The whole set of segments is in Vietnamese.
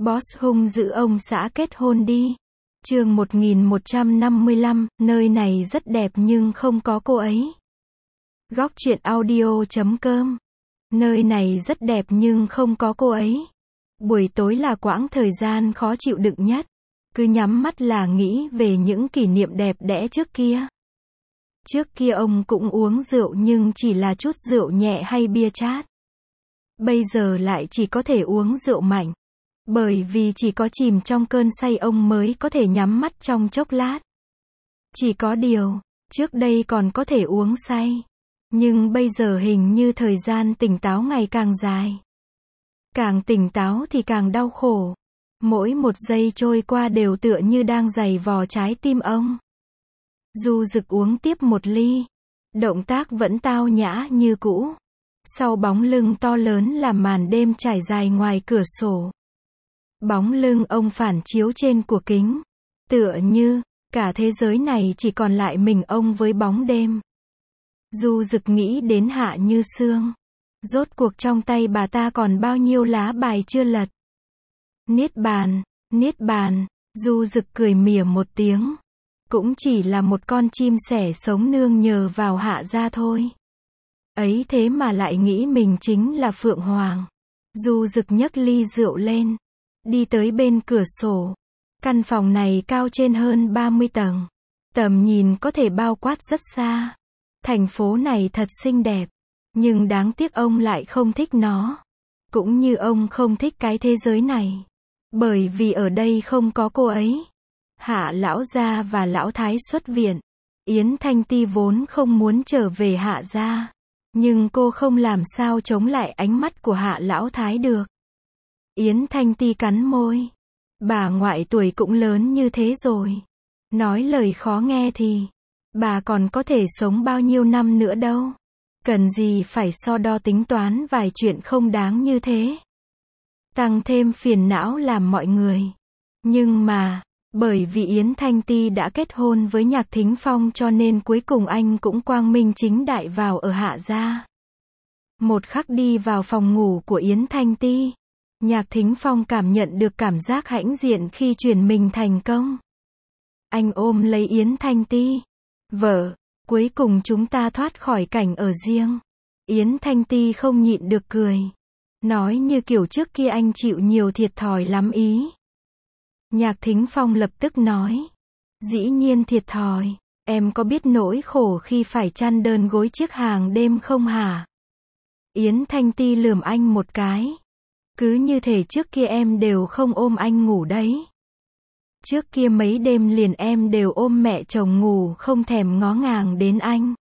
Boss hung dữ ông xã kết hôn đi. Chương 1155, nơi này rất đẹp nhưng không có cô ấy. Góc truyện audio.com. Nơi này rất đẹp nhưng không có cô ấy. Buổi tối là quãng thời gian khó chịu đựng nhất. Cứ nhắm mắt là nghĩ về những kỷ niệm đẹp đẽ trước kia. Trước kia ông cũng uống rượu nhưng chỉ là chút rượu nhẹ hay bia chát. Bây giờ lại chỉ có thể uống rượu mạnh. Bởi vì chỉ có chìm trong cơn say ông mới có thể nhắm mắt trong chốc lát. Chỉ có điều, trước đây còn có thể uống say. Nhưng bây giờ hình như thời gian tỉnh táo ngày càng dài. Càng tỉnh táo thì càng đau khổ. Mỗi một giây trôi qua đều tựa như đang giày vò trái tim ông. Du Dực uống tiếp một ly. Động tác vẫn tao nhã như cũ. Sau bóng lưng to lớn là màn đêm trải dài ngoài cửa sổ. Bóng lưng ông phản chiếu trên của kính. Tựa như, cả thế giới này chỉ còn lại mình ông với bóng đêm. Du Dực nghĩ đến Hạ Như Sương. Rốt cuộc trong tay bà ta còn bao nhiêu lá bài chưa lật. Niết bàn, Du Dực cười mỉa một tiếng. Cũng chỉ là một con chim sẻ sống nương nhờ vào Hạ gia thôi. Ấy thế mà lại nghĩ mình chính là Phượng Hoàng. Du Dực nhấc ly rượu lên. Đi tới bên cửa sổ. Căn phòng này cao trên hơn 30 tầng. Tầm nhìn có thể bao quát rất xa. Thành phố này thật xinh đẹp. Nhưng đáng tiếc ông lại không thích nó. Cũng như ông không thích cái thế giới này. Bởi vì ở đây không có cô ấy. Hạ lão gia và lão thái xuất viện. Yến Thanh Ti vốn không muốn trở về Hạ gia. Nhưng cô không làm sao chống lại ánh mắt của Hạ lão thái được. Yến Thanh Ti cắn môi. Bà ngoại tuổi cũng lớn như thế rồi. Nói lời khó nghe thì, bà còn có thể sống bao nhiêu năm nữa đâu. Cần gì phải so đo tính toán vài chuyện không đáng như thế. Tăng thêm phiền não làm mọi người. Nhưng mà, bởi vì Yến Thanh Ti đã kết hôn với Nhạc Thính Phong cho nên cuối cùng anh cũng quang minh chính đại vào ở Hạ gia. Một khắc đi vào phòng ngủ của Yến Thanh Ti. Nhạc Thính Phong cảm nhận được cảm giác hãnh diện khi chuyển mình thành công. Anh ôm lấy Yến Thanh Ti. Vợ, cuối cùng chúng ta thoát khỏi cảnh ở riêng. Yến Thanh Ti không nhịn được cười. Nói như kiểu trước kia anh chịu nhiều thiệt thòi lắm ý. Nhạc Thính Phong lập tức nói. Dĩ nhiên thiệt thòi, em có biết nỗi khổ khi phải chăn đơn gối chiếc hàng đêm không hả? Yến Thanh Ti lườm anh một cái. Cứ như thể trước kia em đều không ôm anh ngủ đấy. Trước kia mấy đêm liền em đều ôm mẹ chồng ngủ không thèm ngó ngàng đến anh.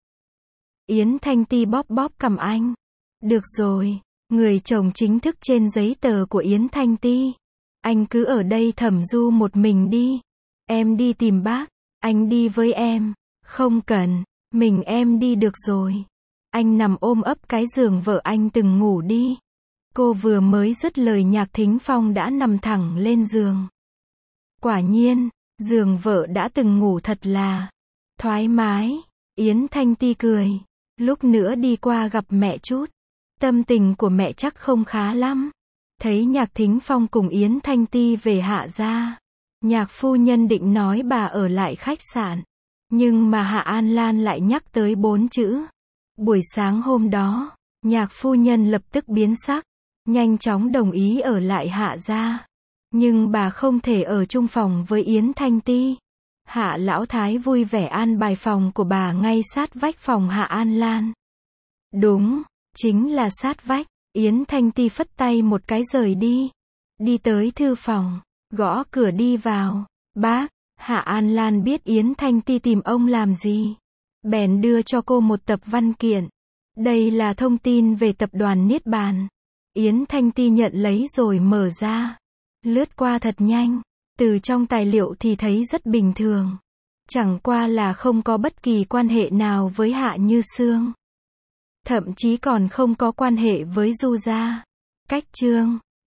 Yến Thanh Ti bóp bóp cằm anh. Được rồi, người chồng chính thức trên giấy tờ của Yến Thanh Ti. Anh cứ ở đây thẩm du một mình đi. Em đi tìm bác, anh đi với em. Không cần, mình em đi được rồi. Anh nằm ôm ấp cái giường vợ anh từng ngủ đi. Cô vừa mới dứt lời Nhạc Thính Phong đã nằm thẳng lên giường. Quả nhiên, giường vợ đã từng ngủ thật là thoải mái. Yến Thanh Ti cười. Lúc nữa đi qua gặp mẹ chút. Tâm tình của mẹ chắc không khá lắm. Thấy Nhạc Thính Phong cùng Yến Thanh Ti về Hạ gia. Nhạc phu nhân định nói bà ở lại khách sạn. Nhưng mà Hạ An Lan lại nhắc tới 4 chữ. Buổi sáng hôm đó, Nhạc phu nhân lập tức biến sắc. Nhanh chóng đồng ý ở lại Hạ gia. Nhưng bà không thể ở chung phòng với Yến Thanh Ti. Hạ lão thái vui vẻ an bài phòng của bà ngay sát vách phòng Hạ An Lan. Đúng, chính là sát vách. Yến Thanh Ti phất tay một cái rời đi. Đi tới thư phòng, gõ cửa đi vào. Bác, Hạ An Lan biết Yến Thanh Ti tìm ông làm gì. Bèn đưa cho cô một tập văn kiện. Đây là thông tin về tập đoàn Niết Bàn. Yến Thanh Ti nhận lấy rồi mở ra. Lướt qua thật nhanh. Từ trong tài liệu thì thấy rất bình thường. Chẳng qua là không có bất kỳ quan hệ nào với Hạ Như Sương. Thậm chí còn không có quan hệ với Du gia. Cách chương